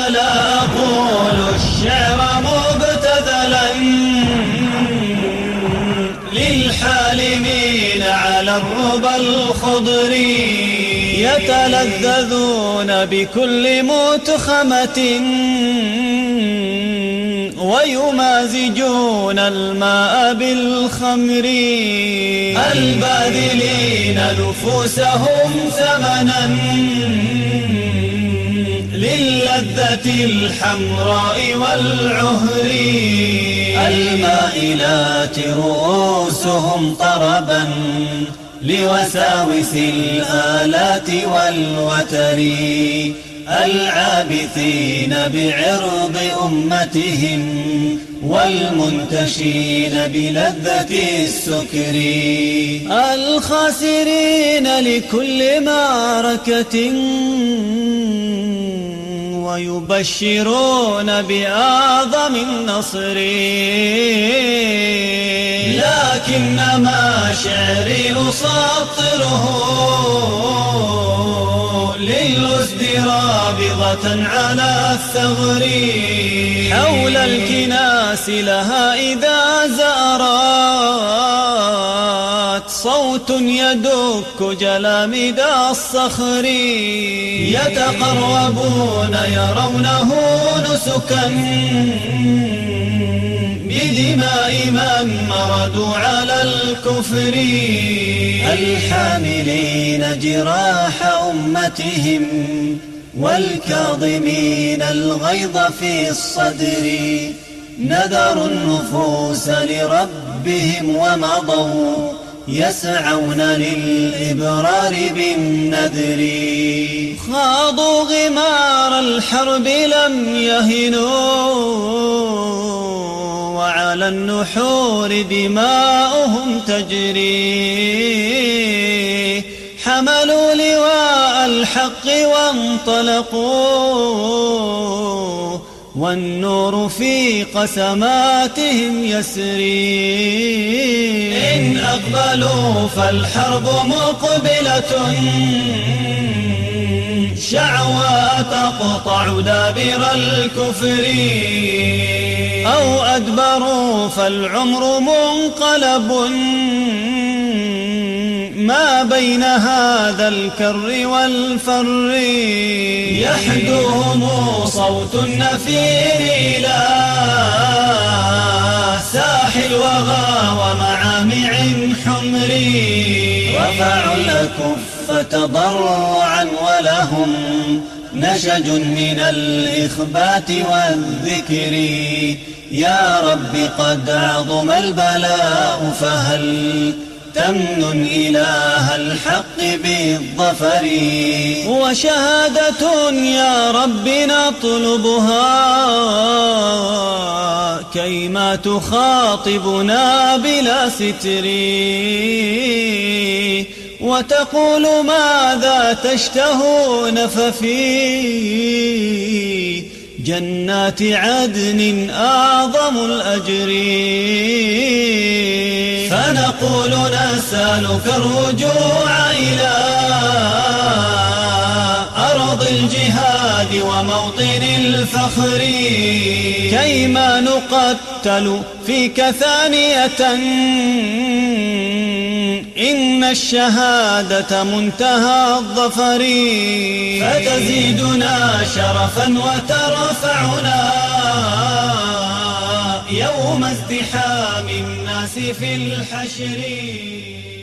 لا أقول الشعر مبتذلا للحالمين على الربى الخضر، يتلذذون بكل متخمة ويمازجون الماء بالخمر، الباذلين نفوسهم ثمنا للذة الحمراء والعهر، المائلات رؤوسهم طربا لوساوس الآلات والوتر، العابثين بعرض أمتهم والمنتشين بلذة السكر، الخاسرين لكل معركة ويبشرون بأعظم النصر، لكنما شعري أسطره للأسد رابضة على الثغر، حول الكناس لها إذا زأرت صوت يدك جلامد الصخر، يتقربون يرونه نسكا بدماء من مردوا على الكفر، الحاملين جراح أمتهم والكاظمين الغيظ في الصدر، نذروا النفوس لربهم ومضوا يسعون للإبرار بالنذر، خاضوا غمار الحرب لم يهنوا وعلى النحور دماؤهم تجري، حملوا لواء الحق وانطلقوا والنور في قسماتهم يسري، إن أقبلوا فالحرب مقبلة شعوى تقطع دابر الكفر، أو أدبروا فالعمر منقلب ما بين هذا الكر والفر، يحدوهم صوت النفير إلى ساح الوغى ومعامع حمر، رفعوا الأكف تضرعا ولهم نشج من الإخبات والذكر، يا رب قد عظم البلاء فهل تمن إله الحق بالظفر، وشهادة يا رب نطلبها كيما تخاطبنا بلا ستر، وتقول ماذا تشتهون ففي جنات عدن أعظم الأجر، فنقول نسألك الرجوع إلى أرض الجهاد وموطن الفخر، كيما نقتل فيك ثانية إن الشهادة منتهى الظفر، فتزيدنا شرفا وترفعنا يوم ازدحام الناس في الحشر.